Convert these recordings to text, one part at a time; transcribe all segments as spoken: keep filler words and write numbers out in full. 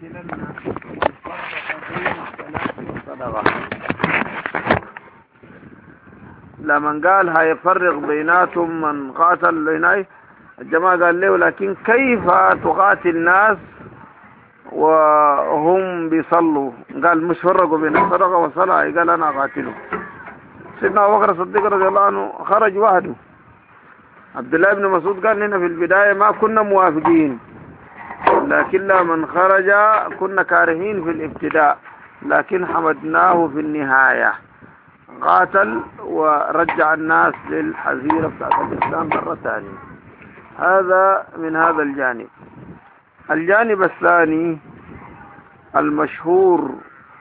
ليقاتلن من فرق بين الصلاة والصدقة. لمن قال هيفرق بيناتهم من قاتل هنا الجماعة قال له لكن كيف تقاتل ناس وهم بيصلوا؟ قال مش فرقوا بين الصدقة والصلاة. قال أنا أقاتله. سيدنا أبو بكر الصديق رضي الله عنه خرج وحده. عبد الله بن مسعود قال لنا في البداية ما كنا موافقين، لكن لمن خرج كنا كارهين في الابتداء، لكن حمدناه في النهاية. قاتل ورجع الناس للحزيرة بتاعت الإسلام مرة ثانية. هذا من هذا الجانب. الجانب الثاني المشهور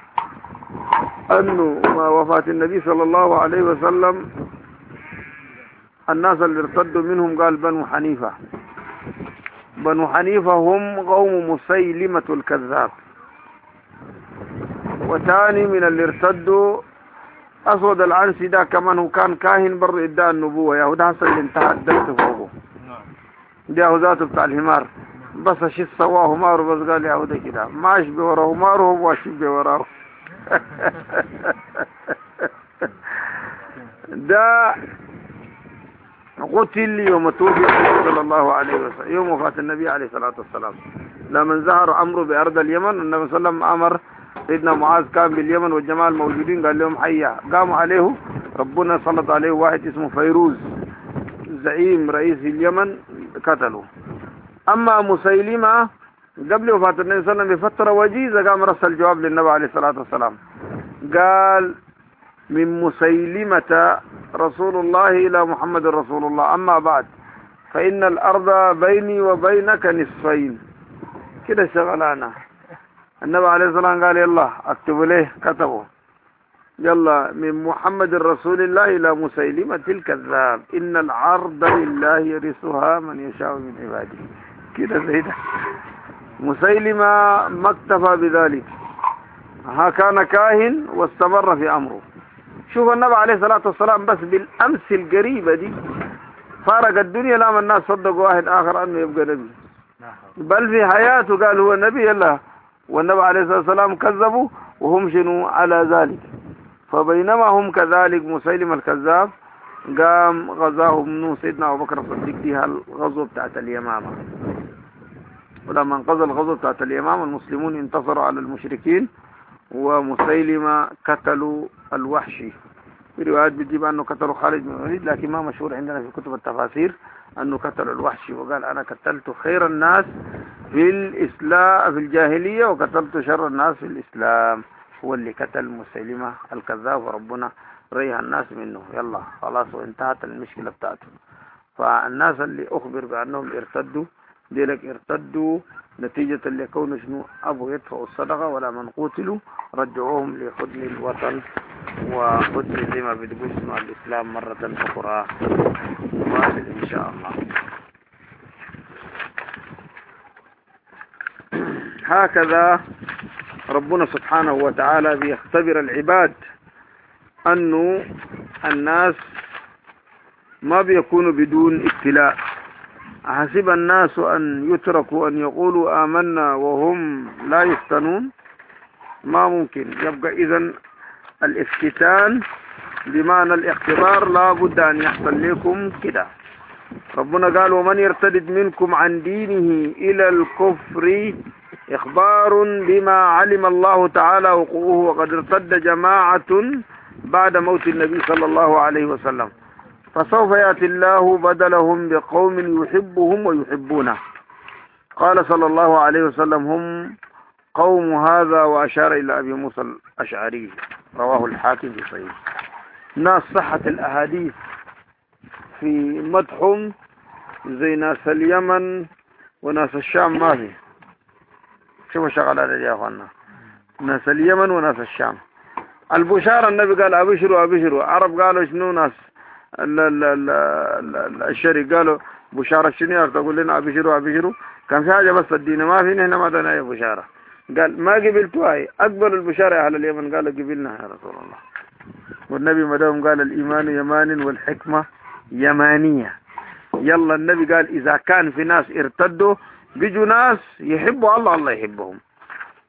أنه مع وفاة النبي صلى الله عليه وسلم الناس اللي ارتدوا منهم قال بنو حنيفة. بنو حنيفة هم قوم مسيلمة الكذاب. وثاني من اللي ارتدوا أسود العنسي ده كمان هو كان كاهن بر إداء النبوة. يهود حصل اللي انتهى الدرس فوقه ده ذاته بتاع الحمار، بس شي سواه همار بس قال يهود كده ما اشبه وراه همار وهو اشبه وراه. ده قتل يوم توفي صلى الله عليه وسلم، يوم وفاة النبي عليه الصلاة والسلام. لما ظهر أمره بأرض اليمن النبي صلى الله عليه وسلم أمر سيدنا معاذ كان باليمن والجماعة الموجودين قال لهم حيا. قاموا عليه، ربنا سلط عليه واحد اسمه فيروز زعيم رئيس اليمن قتله. أما مسيلمة قبل وفاة النبي صلى الله عليه وسلم بفترة وجيزة قام رسل جواب للنبي عليه الصلاة والسلام قال من مسيلمة رسول الله إلى محمد رسول الله، أما بعد فإن الأرض بيني وبينك نصفين. كده شغلانة. النبي عليه الصلاة والسلام قال يلا اكتبوا ليه، كتبوا يلا من محمد رسول الله إلى مسيلمة الكذاب إن العرض لله يرثها من يشاء من عباده. كده زي ده. مسيلمة ما اكتفى بذلك، ها كان كاهن واستمر في أمره. شوف النبي عليه الصلاة والسلام بس بالأمس القريبة دي فارق الدنيا لما الناس صدقوا واحد آخر أنه يبقى نبي، بل في حياته قال هو نبي يلا، والنبي عليه الصلاة والسلام كذبوا وهم شنو على ذلك. فبينما هم كذلك مسيلم الكذاب قام غزاه ابن سيدنا أبو بكر الصديق فيها الغزوة بتاعت اليمامة. ولما انقضى الغزوة بتاعت اليمامة المسلمون انتصروا على المشركين ومسيلمة قتلوا الوحشي. في روايات بتجيب أنه قتلوا خالد بن الوليد، لكن ما مشهور عندنا في كتب التفاسير أنه قتلوا الوحشي وقال أنا قتلت خير الناس في الإسلام في الجاهلية وقتلت شر الناس في الإسلام. هو اللي قتل مسيلمة الكذاب وربنا ريح الناس منه. يلا خلاص وانتهت المشكلة بتاعته. فالناس اللي أخبر بأنهم ارتدوا ديلك ارتدوا نتيجة اللي يكون شنو أبو يدفعوا الصدقة ولا من قتلوا رجعوهم لخدم الوطن وخدم زي ما بتقول شنو الإسلام مرة أخرى. واصل إن شاء الله. هكذا ربنا سبحانه وتعالى بيختبر العباد أنه الناس ما بيكونوا بدون ابتلاء. أحسب الناس أن يتركوا أن يقولوا آمنا وهم لا يفتنون؟ ما ممكن. يبقى إذن الافتتان بمعنى الاختبار لا بد أن يحصل لكم كده. ربنا قال ومن يرتد منكم عن دينه إلى الكفر إخبار بما علم الله تعالى وقوعه، وقد ارتد جماعة بعد موت النبي صلى الله عليه وسلم، فسوف يأتي الله بدلهم بقوم يحبهم ويحبونه. قال صلى الله عليه وسلم هم قوم هذا، وأشار إلى أبي موسى الأشعري رواه الحاكم في صحيح. ناس صحة الأحاديث في مدحهم زي ناس اليمن وناس الشام ما في. شوفوا شغلات يا أخوانا، ناس اليمن وناس الشام. البشارة النبي قال أبشروا أبشروا. عرب قالوا شنو ناس الشرق قالوا بشارة شنو تقول لنا أبشروا أبشروا. كان في حاجة بس الدين ما في، نحن ما دنا أي بشارة. قال ما قبلتوا هاي أقبل البشارة يا أهل اليمن. قالوا قبلنا يا رسول الله. والنبي مدام قال الإيمان يمان والحكمة يمانية. يلا النبي قال إذا كان في ناس ارتدوا بيجوا ناس يحبوا الله الله يحبهم،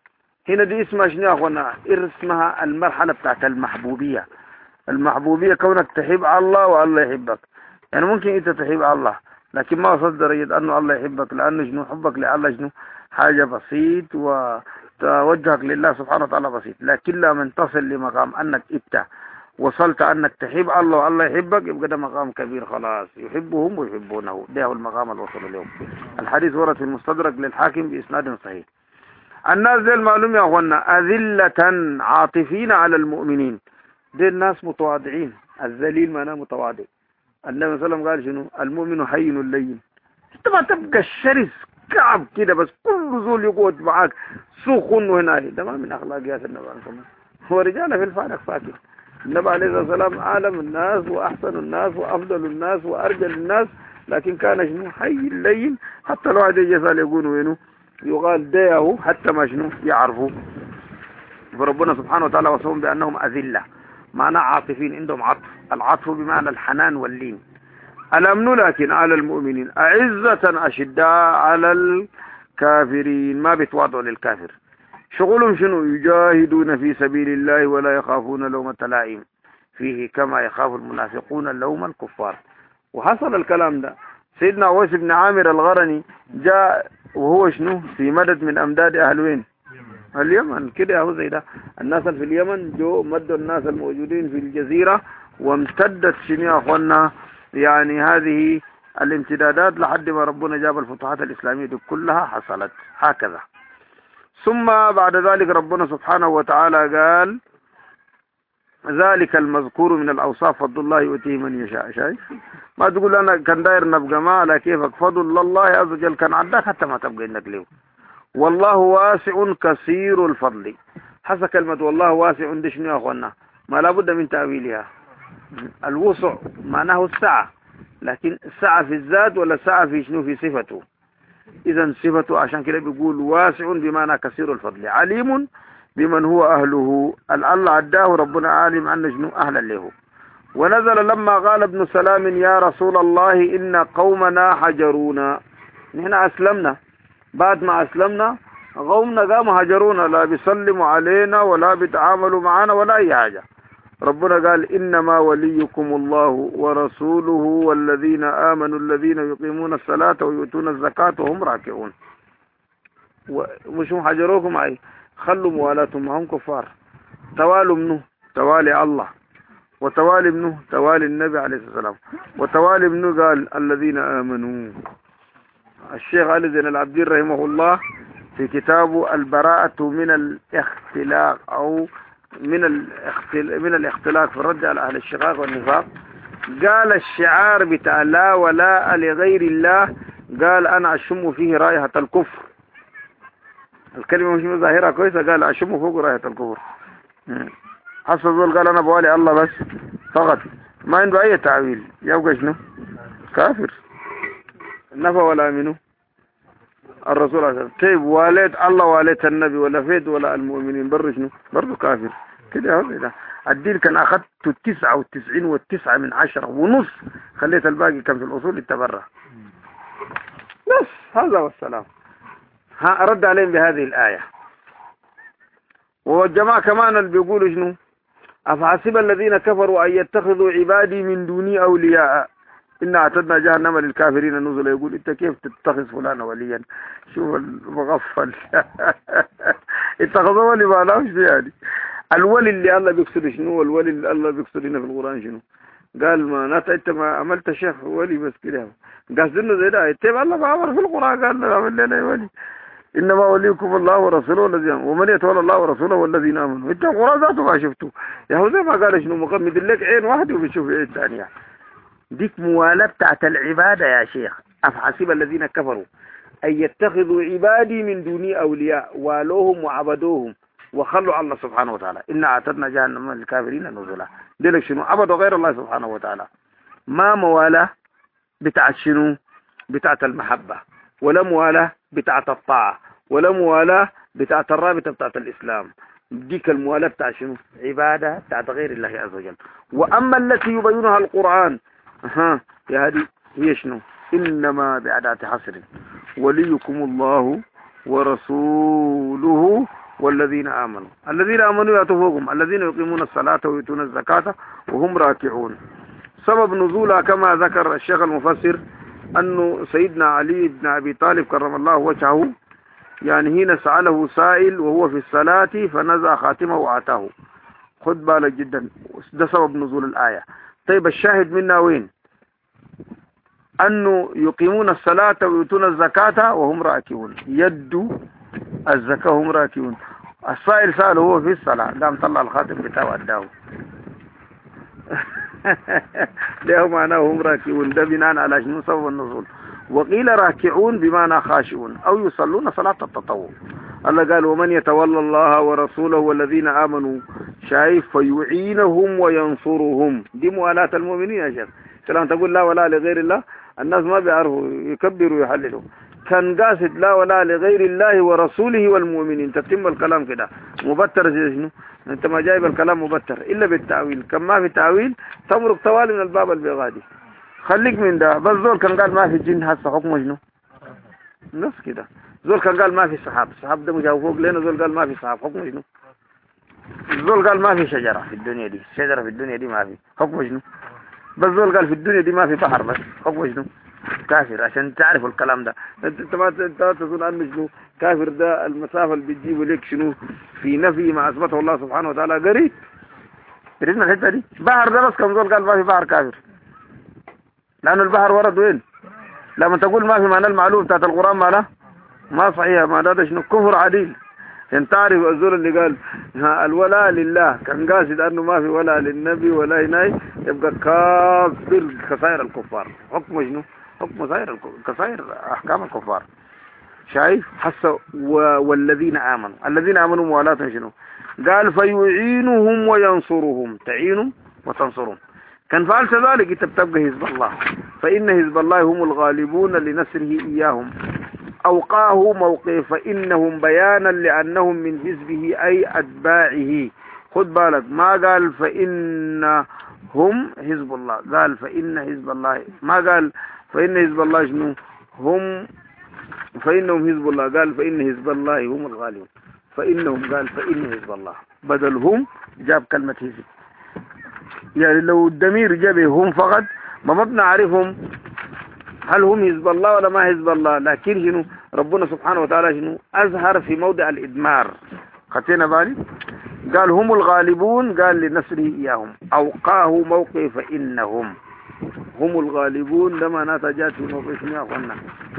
هنا دي اسمها شنو يا اخوانا؟ اسمها المرحلة بتاعت المحبوبية. المحبوبية كونك تحب الله والله يحبك. يعني ممكن انت تحب الله لكن ما وصلت درجة انه الله يحبك، لانه شنو حبك لله شنو حاجة بسيط، وتوجهك لله سبحانه وتعالى بسيط. لكن لما تصل لمقام انك انت وصلت انك تحب الله والله يحبك، يبقى ده مقام كبير خلاص، يحبهم ويحبونه. ده هو المقام اللي وصلوا اليوم. الحديث ورد في المستدرك للحاكم باسناد صحيح. الناس دي المعلوم يا اخوانا أذلة عاطفين على المؤمنين. دي الناس متواضعين. الذليل معناه متواضع. النبي صلى الله عليه وسلم قال شنو؟ المؤمن حين اللين. انت ما تبقى الشرس كعب كده بس كل زول يقعد معاك سخن هنا، ده ما من اخلاقيات النبي صلى الله عليه وسلم. هو رجال في الفارق فاكر. النبي عليه الصلاه والسلام اعلم الناس واحسن الناس وافضل الناس وارجل الناس، لكن كان شنو؟ حي اللين. حتى لو واحد يجي يسال يقول وينه؟ يقال ديه حتى ما شنو يعرفوا. فربنا سبحانه وتعالى وصفهم بانهم اذله، معناه عاطفين، عندهم عطف. العطف بمعنى الحنان واللين. الامن لكن على المؤمنين اعزة اشداء على الكافرين، ما بيتواضعوا للكافر. شغلهم شنو؟ يجاهدون في سبيل الله ولا يخافون لومة لائم فيه كما يخاف المنافقون لوم الكفار. وحصل الكلام ده. سيدنا عويس بن عامر الغرني جاء وهو شنو؟ في مدد من امداد اهل وين؟ اليمن. كده اهو زي ده. الناس في اليمن جو مدوا الناس الموجودين في الجزيرة، وامتدت شنو يا اخوانا يعني هذه الامتدادات لحد ما ربنا جاب الفتوحات الاسلامية دي كلها حصلت هكذا. ثم بعد ذلك ربنا سبحانه وتعالى قال ذلك المذكور من الاوصاف فضل الله يؤتيه من يشاء. شايف؟ ما تقول انا كان داير نبقى ما على كيفك، فضل الله عز وجل كان عندك حتى ما تبقى انك له. والله واسع كثير الفضل. حسب كلمة والله واسع دي شنو يا اخوانا؟ ما لابد من تأويلها. الوسع معناه السعة، لكن السعة في الذات ولا السعة في شنو؟ في صفته. اذا صفته عشان كده بيقول واسع بمعنى كثير الفضل. عليم بمن هو اهله. الله عداه ربنا عالم عن شنو اهلا له. ونزل لما قال ابن سلام يا رسول الله ان قومنا حجرونا. نحن اسلمنا، بعد ما اسلمنا قومنا قاموا هجرونا، لا بيسلموا علينا ولا بيتعاملوا معنا ولا اي حاجه. ربنا قال انما وليكم الله ورسوله والذين امنوا الذين يقيمون الصلاه ويؤتون الزكاه وهم راكعون. ومش هم حجروكم اي خلوا موالاتهم، هم كفار. توالوا منه توالي الله، وتوالي منه توالي النبي عليه الصلاه والسلام، وتوالي منه قال الذين امنوا. الشيخ علي زين العابدين رحمه الله في كتابه البراءة من الاختلاق او من الاختلاق من الاختلاق في الرد على اهل الشقاق والنفاق، قال الشعار بتاع لا ولاء لغير الله، قال انا اشم فيه رائحة الكفر. الكلمة مش ظاهرة كويسة، قال اشم فوق رائحة الكفر. حسب ذول قال انا بوالي الله بس فقط، ما عنده اي تعويل، يبقى شنو؟ كافر. نفى ولا منه الرسول عليه الصلاة والسلام. طيب واليت الله واليت النبي ولا فيد ولا المؤمنين بر شنو؟ برضه كافر. كده اهو ده الدين. كان اخذت تسعة وتسعين والتسعة من عشرة ونص، خليت الباقي كان في الاصول التبرع بس. هذا والسلام. ها رد عليهم بهذه الآية. والجماعة كمان اللي بيقولوا شنو؟ أفحسب الذين كفروا أن يتخذوا عبادي من دوني أولياء إنا اعتدنا جهنم للكافرين نزلا. يقول أنت كيف تتخذ فلان وليا؟ شوف المغفل. اتخذوا ولي ما لهمش يعني. الولي اللي الله بيقصد شنو؟ والولي اللي الله بيقصد هنا في القرآن شنو؟ قال ما نات انت ما عملت شيخ ولي بس كده قصدنا زي ده. يتبع الله ما امر في القرآن قال لنا عمل لنا ولي. انما وليكم الله ورسوله الذين ومن يتولى الله ورسوله والذين امنوا. انت القرآن ذاته ما شفته يا هو زي ما قال شنو؟ مقمد لك عين واحده وبتشوف عين ثانيه. ديك موالاه بتاعت العباده يا شيخ. افحسب الذين كفروا ان يتخذوا عبادي من دوني اولياء والوهم وعبدوهم وخلوا الله سبحانه وتعالى إنا اعتدنا جهنم للكافرين نزلا. ديلك شنو؟ عبدوا غير الله سبحانه وتعالى. ما موالاه بتاعت شنو؟ بتاعت المحبة، ولا موالاه بتاعت الطاعة، ولا موالاه بتاعت الرابطة بتاعت الإسلام. ديك الموالاه بتاعت شنو؟ عبادة بتاعت غير الله عز وجل. وأما التي يبينها القرآن ها يا هذه هي شنو؟ إنما بأداة حصر وليكم الله ورسوله والذين آمنوا. الذين آمنوا يأتوهم الذين يقيمون الصلاة ويؤتون الزكاة وهم راكعون. سبب نزولها كما ذكر الشيخ المفسر أنه سيدنا علي بن أبي طالب كرم الله وجهه يعني حين سأله سائل وهو في الصلاة فنزع خاتمه وآتاه. خد بالك جدا، ده سبب نزول الآية. طيب الشاهد منا وين؟ أنه يقيمون الصلاة ويؤتون الزكاة وهم راكعون، يدوا الزكاة وهم راكعون. السائل سأله هو في الصلاة قام طلع الخاتم بتاعه وأداه. ده معناه هم راكعون، ده بناء على شنو سبب النزول. وقيل راكعون بمعنى خاشعون أو يصلون صلاة التطوع. الله قال ومن يتولى الله ورسوله والذين آمنوا شايف فيعينهم وينصرهم. دي موالاة المؤمنين يا شيخ. كلام تقول لا ولا لغير الله الناس ما بيعرفوا يكبروا ويحللوا. كان قاصد لا ولا لغير الله ورسوله والمؤمنين. تتم الكلام كده مبتر زي شنو؟ انت ما جايب الكلام مبتر الا بالتاويل. كم ما في تاويل تمرق طوالي من الباب البغادي. خليك من ده. بس زول كان قال ما في جن هسه حكمه شنو؟ نفس كده. زول كان قال ما في سحاب، السحاب ده مجاوب فوق لنا. زول قال ما في سحاب حكمه شنو؟ زول قال ما في شجره في الدنيا دي، شجره في الدنيا دي ما في حكمه شنو؟ بس زول قال في الدنيا دي ما في بحر بس حكمه شنو؟ كافر. عشان تعرفوا الكلام ده. انت ما انت تقول عنه شنو كافر. ده المسافه اللي بتجيبه لك شنو في نفي ما اثبته الله سبحانه وتعالى قريب. قريبنا الحته دي. بحر ده بس كم زول قال ما في بحر كافر، لانه البحر ورد وين؟ لما تقول ما في معنى المعلوم بتاعت القران معناه ما صحيح. ما ده شنو كفر عديل. انت تعرف الزول اللي قال الولاء لله كان قاصد انه ما في ولاء للنبي ولا هناي يبقى كافر كسائر الكفار. حكمه شنو؟ حكم سائر كسائر احكام الكفار. شايف حس والذين امنوا. الذين امنوا موالاة شنو؟ قال فيعينهم وينصرهم. تعينهم وتنصرهم. كان فعلت ذلك انت بتبقى حزب الله. فان حزب الله هم الغالبون لنصره اياهم. اوقاه موقع فانهم بيانا لانهم من حزبه اي اتباعه. خد بالك ما قال فانهم حزب الله، قال فان حزب الله. ما قال فإن حزب الله شنو هم، فإنهم حزب الله. قال فإن حزب الله هم الغالبون. فإنهم قال فإن حزب الله بدل هم جاب كلمة حزب. يعني لو الضمير جابه هم فقط ما بنعرفهم هل هم حزب الله ولا ما حزب الله. لكن شنو ربنا سبحانه وتعالى شنو أظهر في موضع الإدمار. خدتنا بالي؟ قال هم الغالبون قال لنصره إياهم. أوقاه موقع فإنهم هم الغالبون. لما نتجات في موقع شنو يا أخوانا؟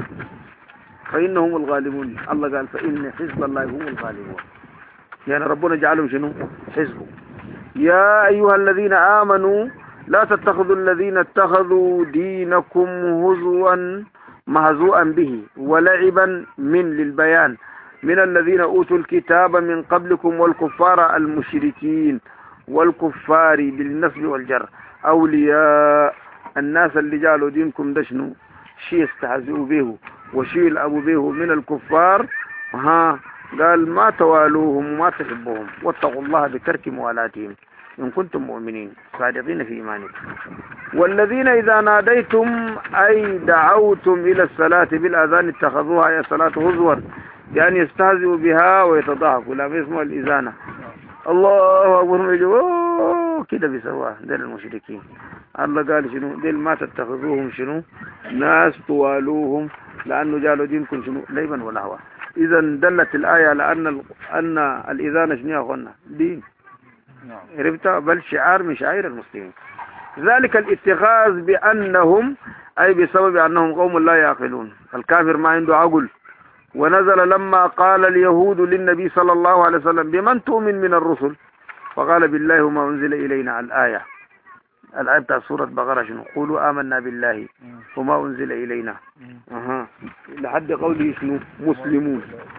فإنهم الغالبون. الله قال فإن حزب الله هم الغالبون. يعني ربنا جعلهم شنو حزبه. يا أيها الذين آمنوا لا تتخذوا الذين اتخذوا دينكم هزوا مهزوءا به ولعبا من للبيان من الذين أوتوا الكتاب من قبلكم والكفار المشركين. والكفار بالنصب والجر أولياء. الناس اللي جعلوا دينكم ده شنو شيء استهزئوا به وشيء يلعبوا به من الكفار. ها قال ما توالوهم وما تحبوهم واتقوا الله بترك موالاتهم إن كنتم مؤمنين صادقين في إيمانكم. والذين إذا ناديتم أي دعوتم إلى الصلاة بالأذان اتخذوها يا صلاة هزوا. يعني يستهزئوا بها ويتضاحكوا. لا اسمها الإذانة. الله أكبر كده بيسواه. ديل المشركين. الله قال شنو ديل ما تتخذوهم شنو ناس توالوهم لأنه جالوا دينكم شنو ليبا ولهوا. إذا دلت الآية على أن أن الإذانة شنو يا أخوانا دين. عرفت؟ بل شعار من شعائر المسلمين. ذلك الاتخاذ بأنهم أي بسبب أنهم قوم لا يعقلون. الكافر ما عنده عقل. ونزل لما قال اليهود للنبي صلى الله عليه وسلم بمن تؤمن من الرسل فقال بالله وما أنزل إلينا. الآية الآية بتاع سورة بقرة شنو قولوا آمنا بالله وما أنزل إلينا أها لحد قوله شنو مسلمون.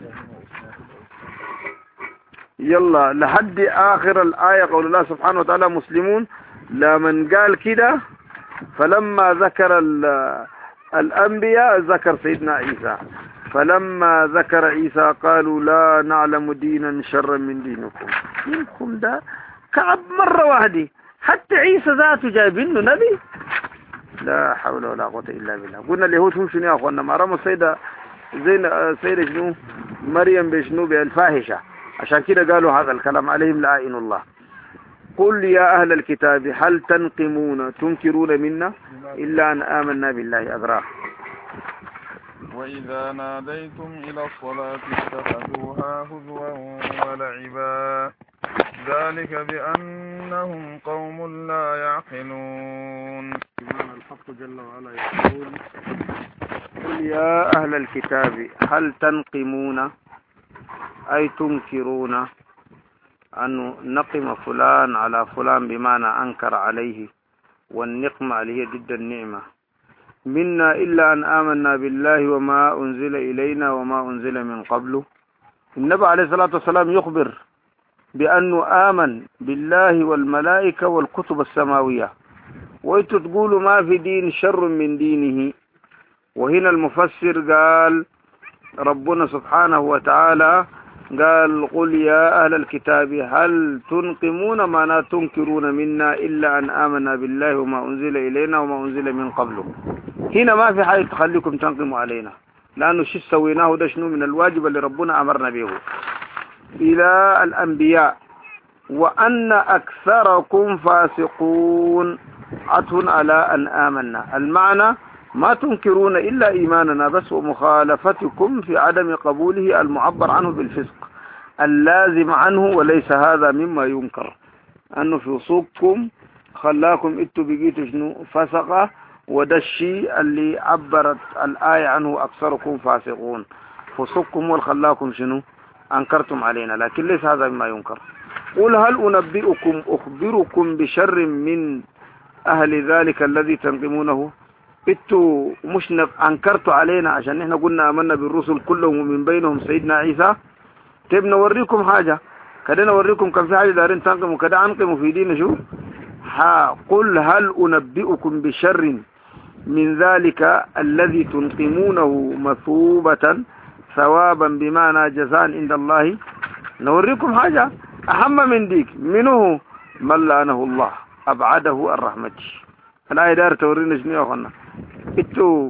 يلا لحد آخر الآية قول الله سبحانه وتعالى مسلمون. لمن قال كده فلما ذكر الأنبياء ذكر سيدنا عيسى. فلما ذكر عيسى قالوا لا نعلم دينا شرا من دينكم. دينكم ده كعب مرة واحدة. حتى عيسى ذاته جايبينه نبي. لا حول ولا قوة إلا بالله. قلنا اليهود هم شنو يا أخوانا ما رموا السيدة زين السيدة شنو مريم بشنو بالفاحشة. عشان كده قالوا هذا الكلام عليهم لعائن الله. قل يا أهل الكتاب هل تنقمون تنكرون منا إلا أن آمنا بالله أذراه. وإذا ناديتم إلى الصلاة اتخذوها هزوا ولعبا ذلك بأنهم قوم لا يعقلون. الحق جل وعلا يقول قل يا أهل الكتاب هل تنقمون أي تنكرون أن نقم فلان على فلان بمعنى أنكر عليه، والنقمة اللي هي ضد النعمة، منا إلا أن آمنا بالله وما أنزل إلينا وما أنزل من قبله. النبي عليه الصلاة والسلام يخبر بأنه آمن بالله والملائكة والكتب السماوية، وإنتوا تقولوا ما في دين شر من دينه. وهنا المفسر قال ربنا سبحانه وتعالى قال قل يا أهل الكتاب هل تنقمون ما لا تنكرون منا إلا أن آمنا بالله وما أنزل إلينا وما أنزل من قبله. هنا ما في حاجة تخليكم تنقموا علينا، لأنه شيء سويناه ده شنو من الواجب اللي ربنا أمرنا به. إلى الأنبياء وأن أكثركم فاسقون عطف على أن آمنا، المعنى ما تنكرون إلا إيماننا بس، ومخالفتكم في عدم قبوله المعبر عنه بالفسق اللازم عنه، وليس هذا مما ينكر. أنه في صوبكم خلاكم إتوا بقيتوا شنو فسقة، وده الشيء اللي عبرت الآية عنه أكثركم فاسقون. فسقكم والخلاكم شنو أنكرتم علينا، لكن ليس هذا مما ينكر. قل هل أنبئكم أخبركم بشر من أهل ذلك الذي تنقمونه. انتوا مش انكرتوا علينا عشان احنا قلنا امنا بالرسل كلهم ومن بينهم سيدنا عيسى. طيب نوريكم حاجة كده، نوريكم كان في حاجة دارين تنقموا كده انقموا في دين شو ها. قل هل انبئكم بشر من ذلك الذي تنقمونه مثوبة ثوابا بمعنى جزاء عند الله. نوريكم حاجة اهم من ديك، منه من لعنه الله ابعده الرحمة. الآية دار تورينا شنو يا اخوانا، انتوا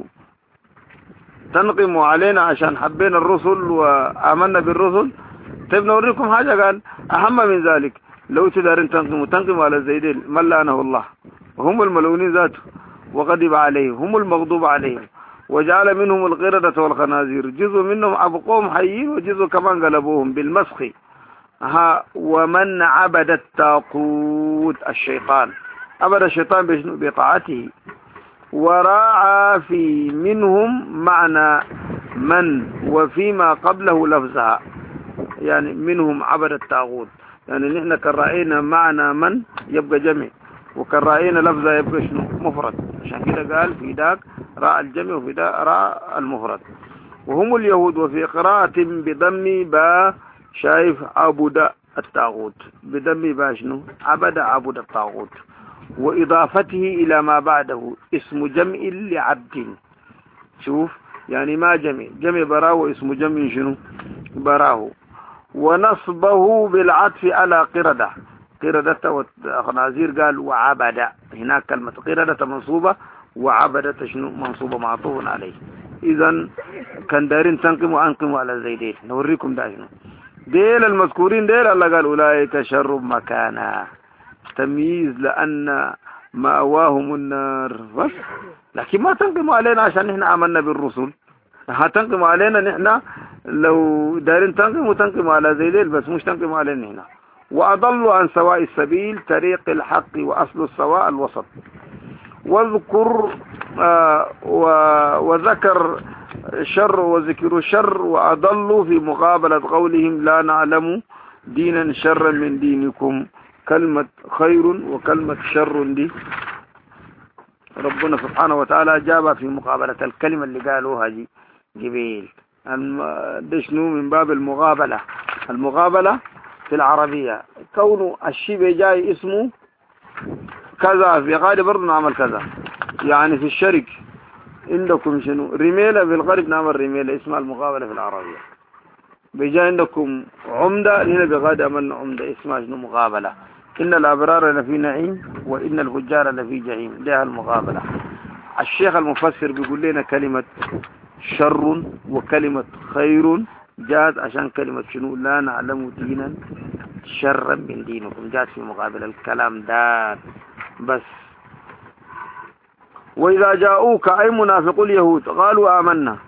تنقموا علينا عشان حبينا الرسل وآمنا بالرسل. طيب نوريكم حاجة قال أهم من ذلك، لو تدارين تنقموا تنقموا على الزيدين من لعنه الله وهم الملعونين ذاته وغضب عليهم، هم المغضوب عليهم، وجعل منهم القردة والخنازير، جزء منهم أبقوهم حيين وجزء كمان قلبوهم بالمسخ. ها ومن عبد الطاغوت الشيطان، عبد الشيطان بطاعته، وراعى في منهم معنى من وفيما قبله لفظها، يعني منهم عبد الطاغوت، يعني نحن كرأينا معنى من يبقى جمع، وكرأينا لفظها يبقى شنو مفرد. عشان كده قال في ذاك راء الجمع وفي ذاك راء المفرد. وهم اليهود، وفي قراءة بضم با شايف عبد الطاغوت، بضم با شنو عبد عبد الطاغوت، وإضافته إلى ما بعده اسم جمع لعبد. شوف يعني ما جمع جمع براه اسم جمع شنو براه. ونصبه بالعطف على قردة، قردة وخنازير قال وعبد، هناك كلمة قردة منصوبة وعبدة شنو منصوبة معطوف عليه. إذن كان دارين تنقموا أنقموا على زيدين. نوريكم ده شنو ديل المذكورين ديل الله قال أولئك شر مكانا، تمييز لأن مأواهم النار بس. لكن ما تنقموا علينا عشان نحن آمنا بالرسل، هتنقموا علينا نحن لو دارين تنقموا تنقموا على زيدين بس، مش تنقموا علينا هنا. وأضلوا عن سواء السبيل طريق الحق وأصل السواء الوسط. واذكر آه وذكر شر وذكر شر، وأضلوا في مقابلة قولهم لا نعلم دينا شرا من دينكم. كلمة خير وكلمة شر دي ربنا سبحانه وتعالى جابها في مقابلة الكلمة اللي قالوها دي جبيل. ده شنو من باب المقابلة. المقابلة في العربية كونه الشيء جاي اسمه كذا، في غالب برضه نعمل كذا. يعني في الشرك عندكم شنو رميلة، في الغرب نعمل رميلة، اسمها المقابلة في العربية. بيجي عندكم عمدة، هنا بغاد عملنا عمدة اسمها شنو مقابلة. إن الأبرار لفي نعيم وإن الفجار لفي جحيم، لها المقابلة. الشيخ المفسر بيقول لنا كلمة شر وكلمة خير جاءت عشان كلمة شنو لا نعلم دينا شرا من دينكم، جاءت في مقابل الكلام ده بس. وإذا جاءوك أي منافق اليهود قالوا آمنا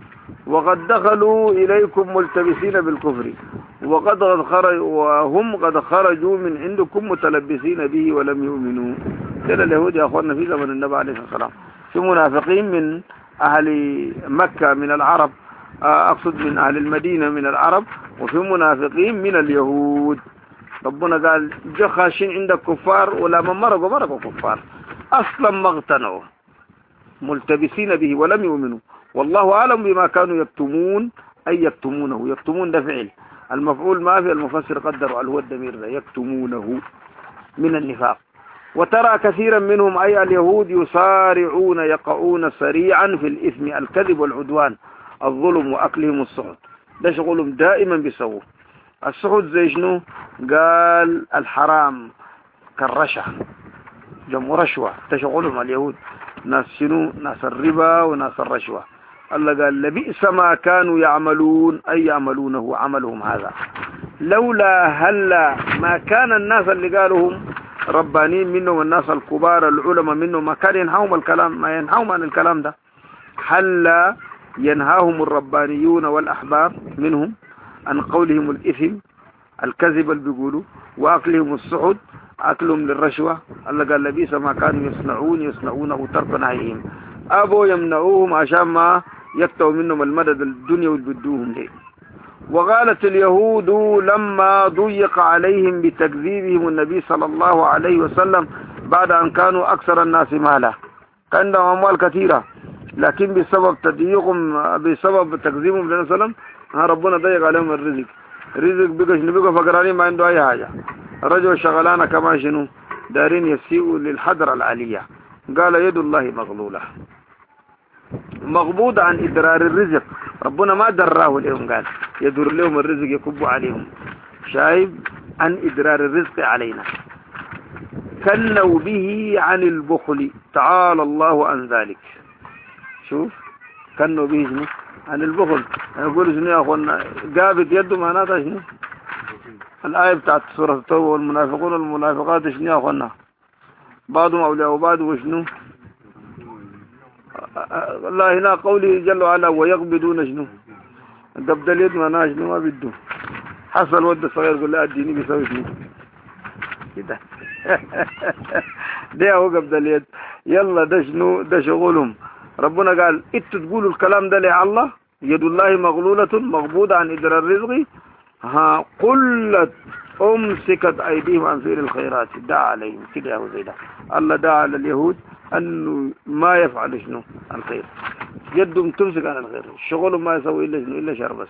وقد دخلوا إليكم ملتبسين بالكفر وقد خرجوا وهم قد خرجوا من عندكم متلبسين به ولم يؤمنوا. كده اليهود يا أخواننا في زمن النبي عليه الصلاة والسلام في منافقين من أهل مكة من العرب، أقصد من أهل المدينة من العرب، وفي منافقين من اليهود. ربنا قال جا خاشين عندك كفار ولا من مرقوا مرقوا كفار أصلا ما اغتنوا ملتبسين به ولم يؤمنوا والله أعلم بما كانوا يكتمون، أي يكتمونه. يكتمون ده فعل، المفعول ما في، المفسر قدروا على هو الضمير ده يكتمونه من النفاق. وترى كثيرا منهم أي اليهود يسارعون يقعون سريعا في الإثم الكذب والعدوان الظلم وأكلهم السحت، ده شغلهم دائما بيسووا. السحت زي شنو؟ قال الحرام كالرشا جمع رشوة، ده شغلهم اليهود، ناس شنو؟ ناس الربا وناس الرشوة. الله قال لبئس ما كانوا يعملون، أي يعملونه عملهم هذا. لولا هلا ما كان الناس اللي قالوهم ربانين منهم الناس الكبار العلماء منهم ما كان ينهاهم الكلام، ما ينهاهم عن الكلام ده. هلا ينهاهم الربانيون والأحبار منهم عن قولهم الإثم الكذب اللي بيقولوا وأكلهم السحت أكلهم للرشوة. الله قال لبئس ما كانوا يصنعون يصنعونه ترك نهيهم، أبوا يمنعوهم عشان ما يكتوا منهم المدد الدنيا والبدوهم ليه. وقالت اليهود لما ضيق عليهم بتكذيبهم النبي صلى الله عليه وسلم بعد أن كانوا أكثر الناس مالا، كان عندهم أموال كثيرة لكن بسبب تضييقهم بسبب تكذيبهم للنبي صلى الله عليه وسلم ربنا ضيق عليهم الرزق. الرزق بقى شنو؟ بقى فقرانين ما عنده أي حاجة. رجل شغلانة كما شنو؟ دارين يسيئوا للحضرة العالية. قال يد الله مغلولة مغبوض عن إدرار الرزق، ربنا ما دراه لهم، قال يدر لهم الرزق يكب عليهم. شايف؟ عن إدرار الرزق علينا. كنوا به عن البخل تعالى الله عن ذلك. شوف كنوا به شنو؟ عن البخل. يقول شنو يا أخوانا؟ قابت يده معناتها شنو؟ الآية بتاعت سورة التوبة والمنافقون والمنافقات شنو يا أخوانا؟ بعضهم أولياء وبعض وشنو؟ الله هنا قوله جل وعلا ويقبضون شنو؟ قبض اليد معناها شنو؟ ما بده. حصل ود صغير يقول لا اديني بيسوي شنو؟ كده ده هو قبض اليد. يلا ده شنو؟ ده شغلهم. ربنا قال انتوا تقولوا الكلام ده ليه الله؟ يد الله مغلولة مغبوضة عن إدرار الرزق، ها قلت أمسكت أيديهم عن فعل الخيرات. دعا عليهم كده يا هو زي ده. الله دعا على اليهود أنه ما يفعل شنو؟ الخير، يدهم تمسك عن الخير، شغلهم ما يسوي إلا شنو؟ إلا شر بس.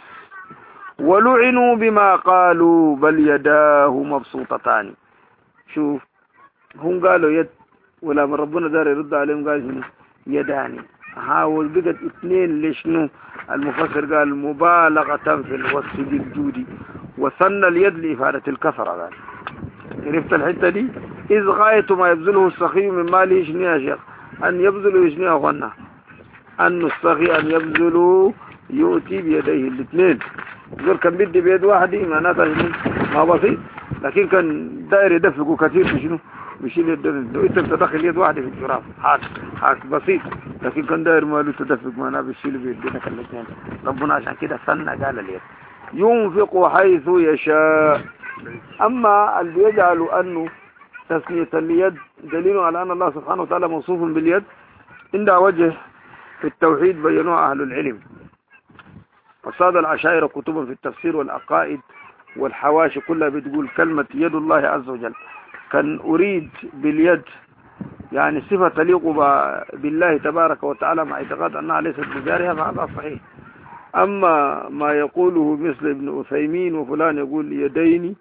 ولعنوا بما قالوا بل يداه مبسوطتان. شوف هم قالوا يد، ولا من ربنا دار يرد عليهم قال شنو؟ يداني. حاول بقت اثنين لشنو؟ المفسر قال مبالغة في الوصف بالجود وثنى اليد لإفادة الكثرة. قال عرفت الحتة دي؟ إذ غاية ما يبذله السخي من ماله شنو يا شيخ؟ أن يبذله شنو يا أخوانا؟ أن السخي أن يبذله يؤتي بيديه الاثنين. يقول كان بدي بيد واحدة معناتها شنو؟ ما بسيط، لكن كان داير يدفقه كثير شنو؟ بيشيل يد، انت بتدخل يد واحدة في الجراف حاك حاك بسيط، لكن كان داير ماله تدفق معناه بيشيل بيدينك الاثنين. ربنا عشان كده سنة قال اليد ينفق حيث يشاء. أما اللي يجعل أنه تسمية اليد دليل على أن الله سبحانه وتعالى موصوف باليد عند وجه في التوحيد بينوها أهل العلم. وصاد العشائر كتبا في التفسير والعقائد والحواشي كلها بتقول كلمة يد الله عز وجل. كان أريد باليد يعني صفة تليق بالله تبارك وتعالى مع اعتقاد أنها ليست بجارها فهذا صحيح. أما ما يقوله مثل ابن أثيمين وفلان يقول يدين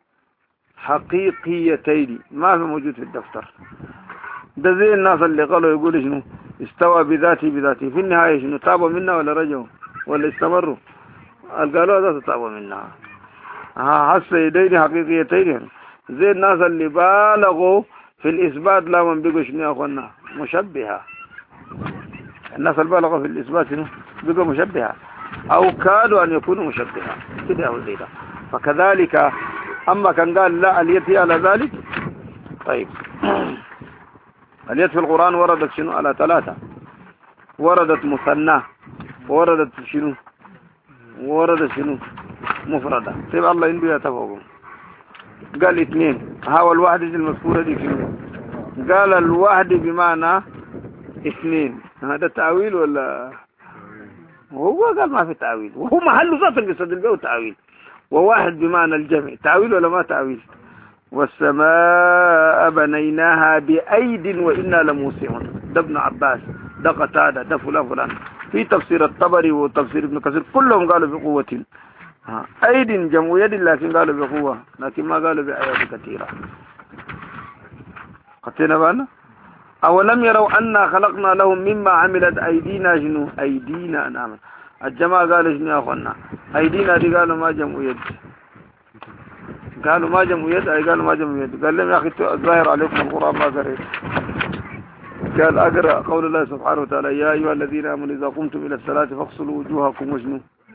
حقيقيتين ما في موجود في الدفتر ده، زي الناس اللي قالوا يقول شنو استوى بذاته بذاته، في النهاية شنو تابوا منا ولا رجعوا ولا استمروا؟ قالوا هذا تابوا منا. ها حس يدين حقيقيتين زي الناس اللي بالغوا في الإثبات لا من بيقوا شنو يا أخوانا؟ مشبهة. الناس اللي بالغوا في الإثبات شنو؟ بيقوا مشبهة. أو كادوا أن يكونوا مشبهة كده أو زي ده. فكذلك أما كان قال لا اليد هي على ذلك. طيب اليد في القرآن وردت شنو على ثلاثة، وردت مثنى ووردت شنو ووردت شنو مفردة. طيب الله عنده يتفوقوا قال اثنين، هاو الواحد المذكورة دي شنو؟ قال الواحد بمعنى اثنين، هذا تأويل ولا وهو قال ما في تأويل، وهو محل ذاته بيستدل به تأويل. وواحد بمعنى الجمع، تأويل ولا ما تأويل؟ والسماء بنيناها بأيد وإنا لموسعون. ده ابن عباس، ده قتادة، ده فلان فلان. في تفسير الطبري وتفسير ابن كثير كلهم قالوا بقوة. أيد جمع يد لكن قالوا بقوة، لكن ما قالوا بآيات كثيرة. قتنا بالنا. أولم يروا أنا خلقنا لهم مما عملت أيدينا جنو أيدينا نعم. الجماعة قالوا شنو يا أخوانا أيدينا دي، قالوا ما جمعوا يد، قالوا ما جمعوا يد، أي قالوا ما جمعوا يد. قال لهم يا أخي الظاهر عليكم القرآن ما قريت. قال أقرأ قول الله سبحانه وتعالى يا أيها الذين آمنوا إذا قمتم إلى الصلاة فاغسلوا وجوهكم وجنوا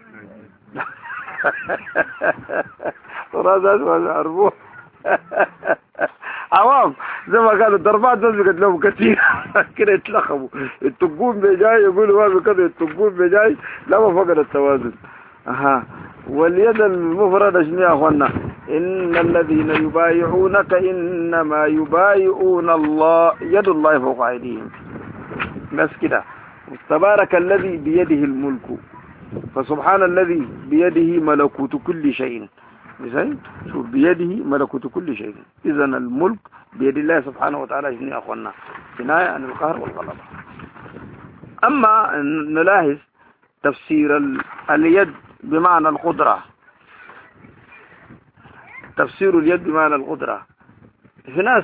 ورازات وعربوه عوام زي ما قالوا الضربات بس بقت لهم كثير كده يتلخبوا. التقوم بجاي يقولوا ما بكده، التقوم بجاي لما فقد التوازن. اها واليد المفردة شنو يا اخوانا؟ ان الذين يبايعونك انما يبايعون الله يد الله فوق ايديهم. بس كده. تبارك الذي بيده الملك فسبحان الذي بيده ملكوت كل شيء. زين شوف بيده ملكوت كل شيء. اذا الملك بيد الله سبحانه وتعالى شنو يا اخوانا؟ كناية عن القهر والغلبة. اما نلاحظ تفسير اليد بمعنى القدرة، تفسير اليد بمعنى القدرة. في ناس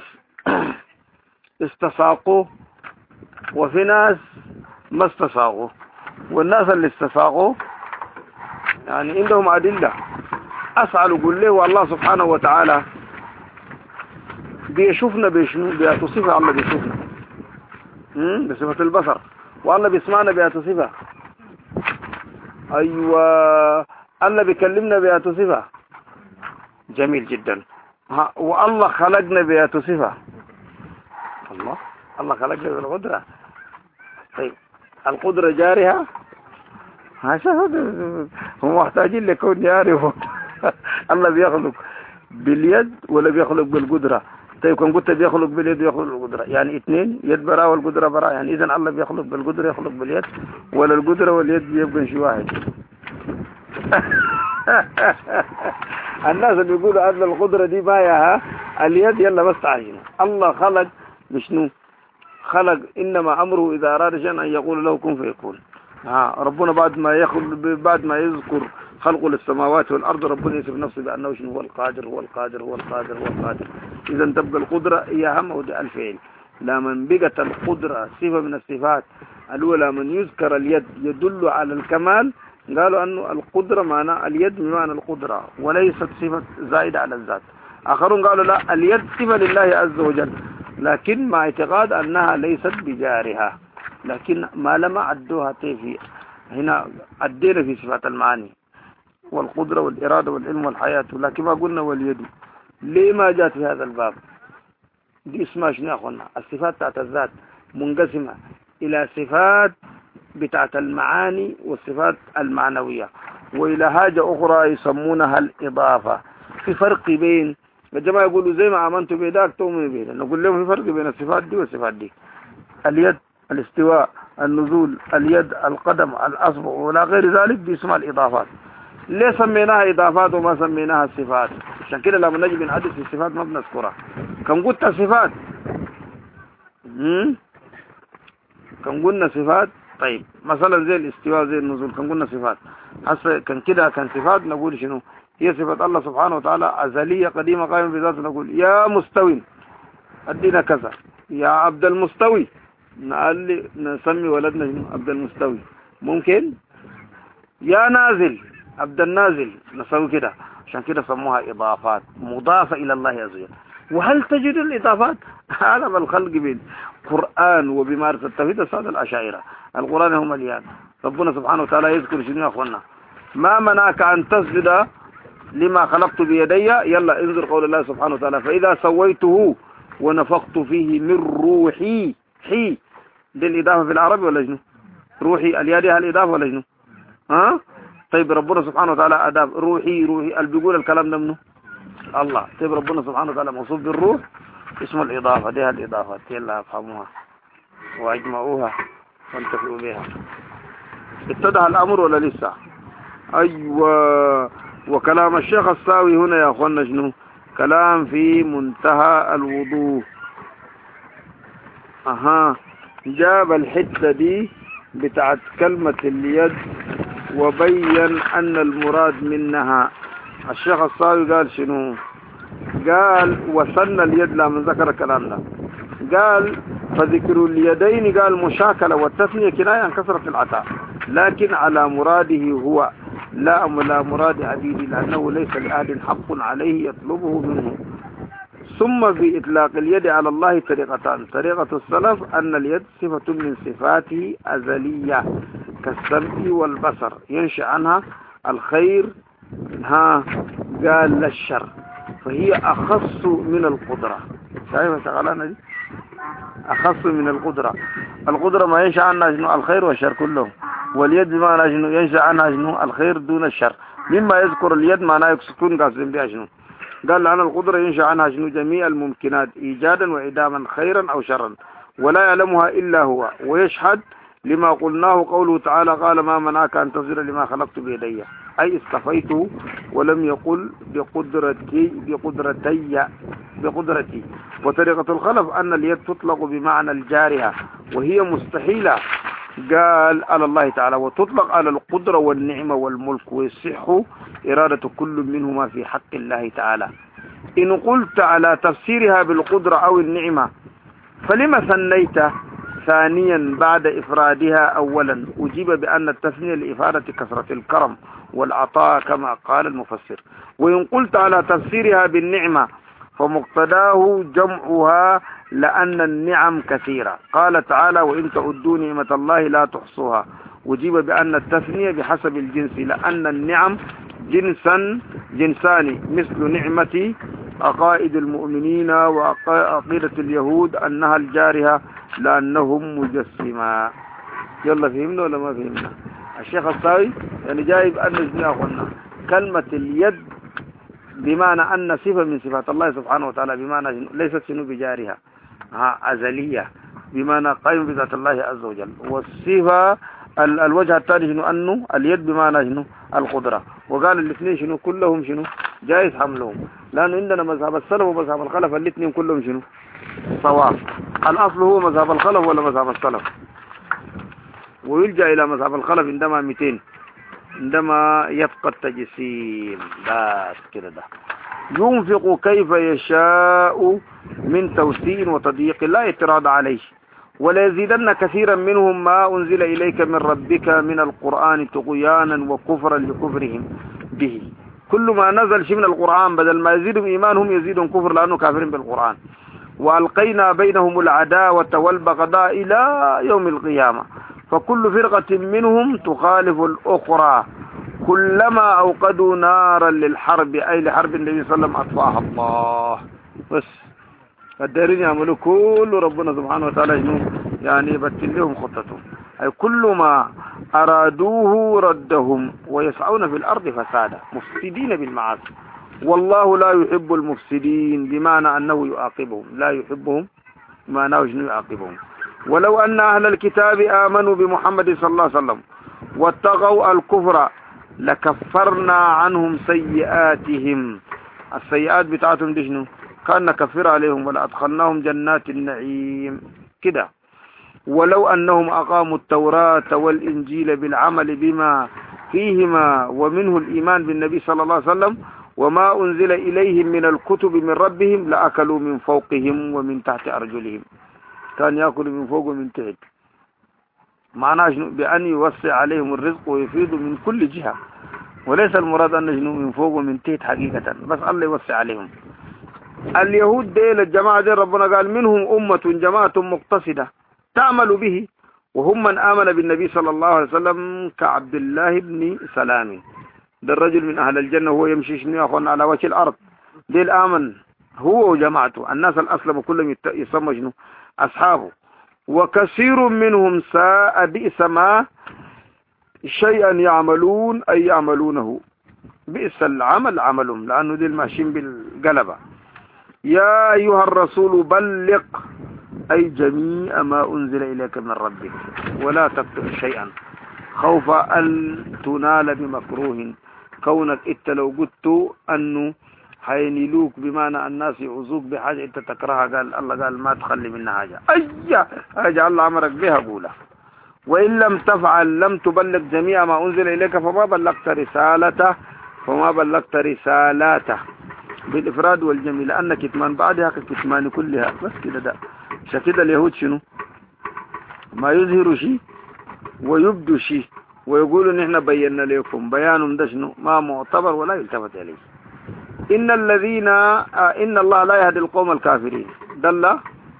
استساقوا وفي ناس ما استساقوا، والناس اللي استساقوا يعني عندهم أدلة. أسأل قل له والله سبحانه وتعالى بيشوفنا بيشنو بيتصفى. الله بيشوفنا بصفة البصر، والله بيسمعنا بيتصفى. أيوة الله بيكلمنا بيتصفى. جميل جدا. ها والله خلقنا بيتصفى. الله الله خلقنا بالقدرة. طيب القدرة جارها هم محتاجين لكون يعرفوا الله بيخلق باليد ولا بيخلق بالقدرة. طيب كان قلت بيخلق باليد ويخلق بالقدرة يعني اثنين، يد براء والقدرة براء. يعني اذا الله بيخلق بالقدرة يخلق باليد، ولا القدرة واليد بيبقى شيء واحد. الناس اللي بيقولوا ان القدرة دي بايعها اليد يلا بس تعينها. الله خلق مشنو؟ خلق انما امره اذا اراد شيئا ان يقول له كن فيكون. ها ربنا بعد ما يخلق بعد ما يذكر خلق السماوات والارض ربنا يصف نفسه بانه شنو؟ هو القادر هو القادر هو القادر هو القادر. اذا تبقى القدره هي اهم ودي الفعل. لمن بقت القدره صفه من الصفات الاولى من يذكر اليد يدل على الكمال، قالوا انه القدره معنى اليد بمعنى القدره وليست صفه زائده على الذات. اخرون قالوا لا اليد صفه لله عز وجل، لكن مع اعتقاد انها ليست بجارها، لكن ما لما عدوها في هنا عدينا في صفات المعاني والقدرة والإرادة والعلم والحياة، لكن ما قلنا واليد. ليه ما جاءت في هذا الباب؟ دي اسمها شنو يا اخوانا؟ الصفات بتاعت الذات منقسمة إلى صفات بتاعت المعاني والصفات المعنوية، وإلى حاجة أخرى يسمونها الإضافة. في فرق بين الجماعة يقولوا زي ما آمنت بذاك تؤمن به، نقول لهم في فرق بين الصفات دي والصفات دي. اليد، الاستواء، النزول، اليد، القدم، الأصبع ولا غير ذلك دي اسمها الإضافات. ليه سميناها إضافات وما سميناها الصفات؟ عشان كده لما نجي بنحدث في الصفات ما بنذكرها. كم قلت صفات؟ امم كم قلنا صفات؟ طيب مثلا زي الاستواء زي النزول كم قلنا صفات؟ حسب كان كده كان صفات نقول شنو؟ هي صفة الله سبحانه وتعالى أزلية قديمة قائمة بذاته، نقول يا مستوي أدينا كذا، يا عبد المستوي نقول نسمي ولدنا شنو؟ عبد المستوي. ممكن يا نازل عبد النازل نسوي كده. عشان كده سموها إضافات مضافة إلى الله عز وجل. وهل تجد الإضافات؟ عالم الخلق بالقرآن وبمارسة التوحيد السادة الأشاعرة. القرآن هم مليان. ربنا سبحانه وتعالى يذكر شنو يا أخوانا؟ ما منعك أن تسجد لما خلقت بيدي؟ يلا انظر قول الله سبحانه وتعالى فإذا سويته ونفخت فيه من روحي. حي دي الإضافة في العربي ولا شنو؟ روحي اليادي هالإضافة ولا شنو؟ ها؟ طيب ربنا سبحانه وتعالى أداب روحي روحي اللي بيقول الكلام ده منه الله. طيب ربنا سبحانه وتعالى موصوف بالروح اسم الإضافة دي هالإضافة يلا افهموها واجمعوها وانتفعوا بها. اتضح الأمر ولا لسه؟ أيوة. وكلام الشيخ الساوي هنا يا أخوانا شنو؟ كلام في منتهى الوضوح. أها جاب الحتة دي بتاعت كلمة اليد وبين أن المراد منها. الشيخ الصاوي قال شنو؟ قال وصلنا اليد لا من ذكر الكلام ده. قال فذكر اليدين قال مشاكلة والتثنية كناية عن كثرة العطاء لكن على مراده هو لا لا مراد عبيدي لأنه ليس لأحد حق عليه يطلبه منه. ثم في إطلاق اليد على الله طريقتان. طريقة السلف أن اليد صفة من صفاته أزلية كالسمع والبصر ينشأ عنها الخير ها قال للشر فهي أخص من القدرة. شايفة شغلانة دي؟ أخص من القدرة. القدرة ما ينشأ عنها شنو؟ الخير والشر كله. واليد بمعنى شنو؟ ينشأ عنها شنو؟ الخير دون الشر. مما يذكر اليد معناه يكون قاصدين بها شنو؟ قال لأن القدرة ينشأ عنها شنو؟ جميع الممكنات إيجادا وإداما خيرا أو شرا ولا يعلمها إلا هو. ويشهد لما قلناه قوله تعالى قال ما منعك أن تصير لما خلقت بيدي أي اصطفيته ولم يقل بقدرتي بقدرتي بقدرتي. وطريقة الخلف أن اليد تطلق بمعنى الجارحة وهي مستحيلة قال على الله تعالى وتطلق على القدرة والنعمة والملك ويصح إرادة كل منهما في حق الله تعالى. إن قلت على تفسيرها بالقدرة أو النعمة فلما ثنيت ثانيا بعد إفرادها أولا؟ أجيب بأن التثنية لإفادة كثرة الكرم والعطاء كما قال المفسر. وإن قلت على تفسيرها بالنعمة فمقتداه جمعها لأن النعم كثيرة. قال تعالى وإن تعدوا نعمة الله لا تحصوها. أجيب بأن التثنية بحسب الجنس لأن النعم جنسا جنسان مثل نعمة عقائد المؤمنين وعقيدة اليهود أنها الجارحة لأنهم مجسما. يلا فهمنا ولا ما فهمنا؟ الشيخ الصاوي يعني جايب أن يا أخوانا كلمة اليد بمعنى أن صفة من صفات الله سبحانه وتعالى بمعنى ليست شنو بجارها ها أزلية بمعنى قائم بذات الله عز وجل. والصفة الوجه الثاني شنو أنه اليد بمعنى شنو القدرة. وقال الاثنين شنو كلهم شنو جائز حملهم لأنه عندنا مذهب السلف ومذهب الخلف الاثنين كلهم شنو صواب. الأصل هو مذهب الخلف ولا مذهب السلف؟ ويلجأ إلى مذهب الخلف عندما مئتين عندما يبقى التجسيم بس كده ده. ينفق كيف يشاء من توسيع وتضييق لا اعتراض عليه ولا يزيدن كثيرا منهم ما أنزل إليك من ربك من القرآن طغيانا وكفرا لكفرهم به. كل ما نزل شيء من القرآن بدل ما يزيدهم إيمانهم يزيدهم كفر لأنه كافرين بالقرآن. وألقينا بينهم العداوة والبغضاء إلى يوم القيامة فكل فرقة منهم تخالف الأخرى كلما أوقدوا نارا للحرب أي لحرب النبي صلى الله عليه وسلم أطفاها الله. بس الدارين يعملوا كل ربنا سبحانه وتعالى يعني يبتل لهم خطتهم أي كل ما أرادوه ردهم ويسعون في الأرض فسادا مفسدين بالمعاصي والله لا يحب المفسدين بمعنى أنه يعاقبهم لا يحبهم بمعنى أنه يعاقبهم. ولو أن أهل الكتاب آمنوا بمحمد صلى الله عليه وسلم واتقوا الكفر لكفرنا عنهم سيئاتهم. السيئات بتاعتهم دي شنو؟ كان نكفر عليهم ولا أدخلناهم جنات النعيم كده. ولو أنهم أقاموا التوراة والإنجيل بالعمل بما فيهما ومنه الإيمان بالنبي صلى الله عليه وسلم وما أنزل إليهم من الكتب من ربهم لأكلوا من فوقهم ومن تحت أرجلهم. كان يأكل من فوق ومن تحت معناه شنو؟ بأن يوسع عليهم الرزق ويفيض من كل جهة وليس المراد أن شنو من فوق ومن تحت حقيقة بس الله يوسع عليهم. اليهود ديل الجماعة دي ربنا قال منهم أمة جماعة مقتصدة تعمل به وهم من آمن بالنبي صلى الله عليه وسلم كعبد الله بن سلام. ده الرجل من أهل الجنة وهو يمشي شنو يا أخوان على وجه الأرض. ديل آمن هو وجماعته. الناس الأسلم كلهم يسمى شنو أصحابه. وكثير منهم ساء بئس ما شيئا يعملون أي يعملونه. بئس العمل عملهم لأنه ديل ماشيين بالقلبة. يا أيها الرسول بلغ أي جميع ما أنزل إليك من ربك ولا تكتب شيئا خوف أن تنال بمكروه. كونك إنت لو قلت أنه حينيلوك بمعنى الناس يعوزوك بحاجة أنت تكرهها قال الله قال ما تخلي منها حاجة. أي حاجة الله أمرك بها قولها. وإن لم تفعل لم تبلغ جميع ما أنزل إليك فما بلغت رسالته فما بلغت رسالاته بالإفراد والجميع لأن كتمان بعدها كتمان كلها بس كده. ده شكد اليهود شنو ما يظهر شيء ويبدو شيء ويقولوا نحن بينا لكم بيانهم ده شنو ما معتبر ولا يلتفت عليه. إن الذين آه إن الله لا يهدي القوم الكافرين دل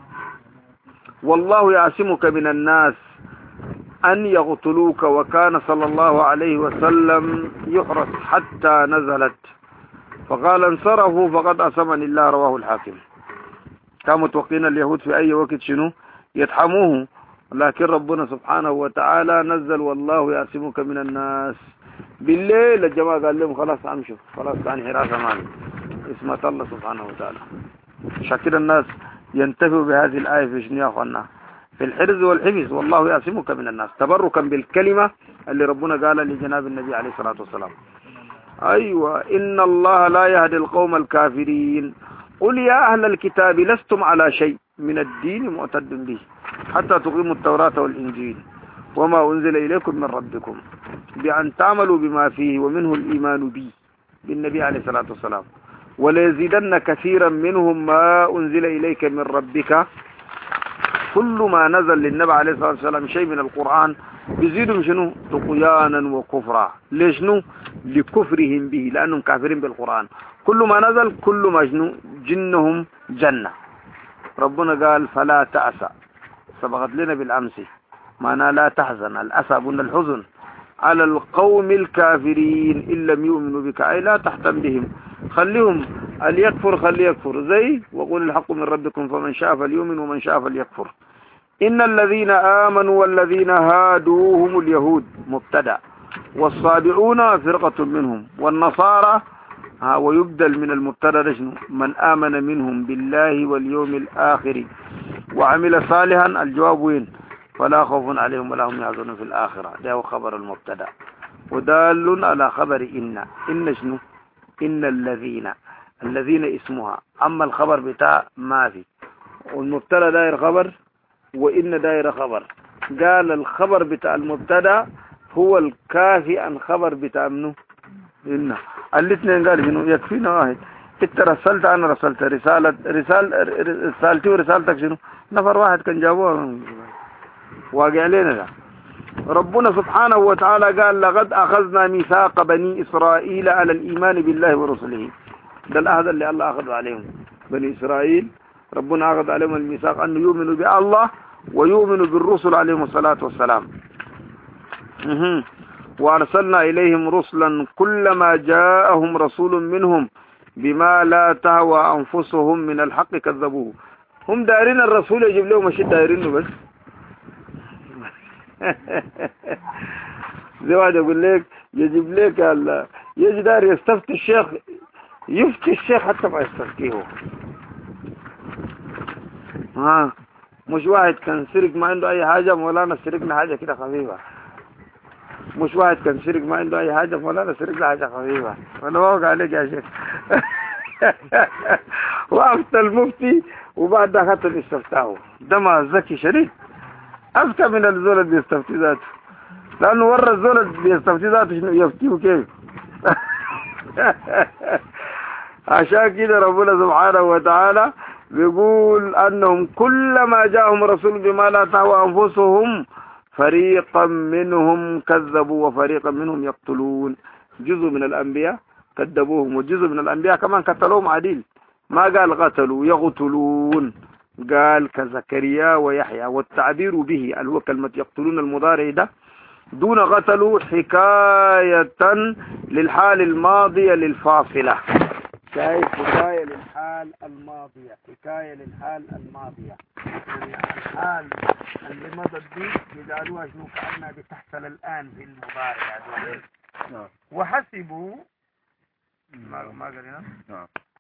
والله يعصمك من الناس أن يقتلوك وكان صلى الله عليه وسلم يحرس حتى نزلت فقال انصرفوا فقد أصمني الله. رواه الحاكم. كانوا متوقعين اليهود في أي وقت شنو يتحموه لكن ربنا سبحانه وتعالى نزل والله يعصمك من الناس. بالليل الجماعة قال لهم خلاص امشوا خلاص عن حراسة مالي اسمة الله سبحانه وتعالى. شكل الناس ينتفوا بهذه الآية في شنو يا أخوانا في الحرز والحفظ والله يعصمك من الناس تبركا بالكلمة اللي ربنا قال لجناب النبي عليه الصلاة والسلام. أيوة إن الله لا يهدي القوم الكافرين. قل يا أهل الكتاب لستم على شيء من الدين معتد به حتى تقيموا التوراة والإنجيل وما أنزل إليكم من ربكم بأن تعملوا بما فيه ومنه الإيمان به بالنبي عليه الصلاة والسلام وليزيدن كثيرا منهم ما أنزل إليك من ربك. كل ما نزل للنبي عليه الصلاة والسلام شيء من القرآن بيزيدهم شنو طغيانا وكفرا. ليشنو لكفرهم به لأنهم كافرين بالقرآن. كل ما نزل كل ما شنو جنهم جنة. ربنا قال فلا تأسى سبقت لنا بالأمس معنى لا تحزن. الأسى قلنا الحزن على القوم الكافرين إن لم يؤمنوا بك أي لا تحتم بهم. خليهم اللي يكفر خلي يكفر زي وقول الحق من ربكم فمن شاء فليؤمن ومن شاء فليكفر. إن الذين آمنوا والذين هادوا هم اليهود مبتدأ والصابعون فرقة منهم والنصارى ها ويبدل من المبتدأ من آمن منهم بالله واليوم الآخر وعمل صالحا. الجواب وين فلا خوف عليهم ولا هم يحزنون في الآخرة. ده هو خبر المبتدأ ودال على خبر إن. إن شنو إن الذين الذين اسمها أما الخبر بتاع ما في والمبتدأ داير خبر وإن داير خبر. قال الخبر بتاع المبتدأ هو الكافي عن خبر بتاع منه إن. الاثنين قال شنو يكفينا واحد. انت رسلت انا رسلت رسالة رسال رسالتي ورسالتك شنو نفر واحد كان جابوها واقع علينا ده. ربنا سبحانه وتعالى قال لقد أخذنا ميثاق بني إسرائيل على الإيمان بالله ورسله. ده العهد اللي الله أخذ عليهم بني إسرائيل. ربنا أخذ عليهم الميثاق أن يؤمنوا بالله ويؤمنوا بالرسل عليهم الصلاة والسلام. وأرسلنا إليهم رسلا كلما جاءهم رسول منهم بما لا تهوى أنفسهم من الحق كذبوه. هم دايرين الرسول يجيب لهم مش دايرينه بس. زي واحد يقول لك يجيب لك يجي داير يستفتي الشيخ يفتي الشيخ حتى ما يستفتيه. ها مش واحد كان سرق ما عنده أي حاجة مولانا سرقنا حاجة كده خفيفة. مش واحد كان سرق ما عنده أي حاجة مولانا سرقنا حاجة خفيفة. أنا واقع عليك يا شيخ. وقفت المفتي وبعد ده خطر يستفتاه. ده ما ذكي شديد أذكى من الزول اللي بيستفتي ذاته لأنه ورى الزول اللي بيستفتي ذاته شنو يفتيه كيف. عشان كده ربنا سبحانه وتعالى بيقول أنهم كلما جاءهم رسول بما لا تهوى أنفسهم فريقا منهم كذبوا وفريقا منهم يقتلون. جزء من الأنبياء كذبوهم وجزء من الأنبياء كمان قتلوهم عديل ما قال قتلوا يقتلون، قال كزكريا ويحيى. والتعبير به اللي هو كلمة يقتلون المضارع ده دون قتلوا حكاية للحال الماضية للفاصلة. شايف؟ حكاية للحال الماضية، حكاية للحال الماضية، يعني الحال اللي مضت دي يجعلوها شنو كأنها بتحصل الآن في المضارع. وحسبوا ما ما قلنا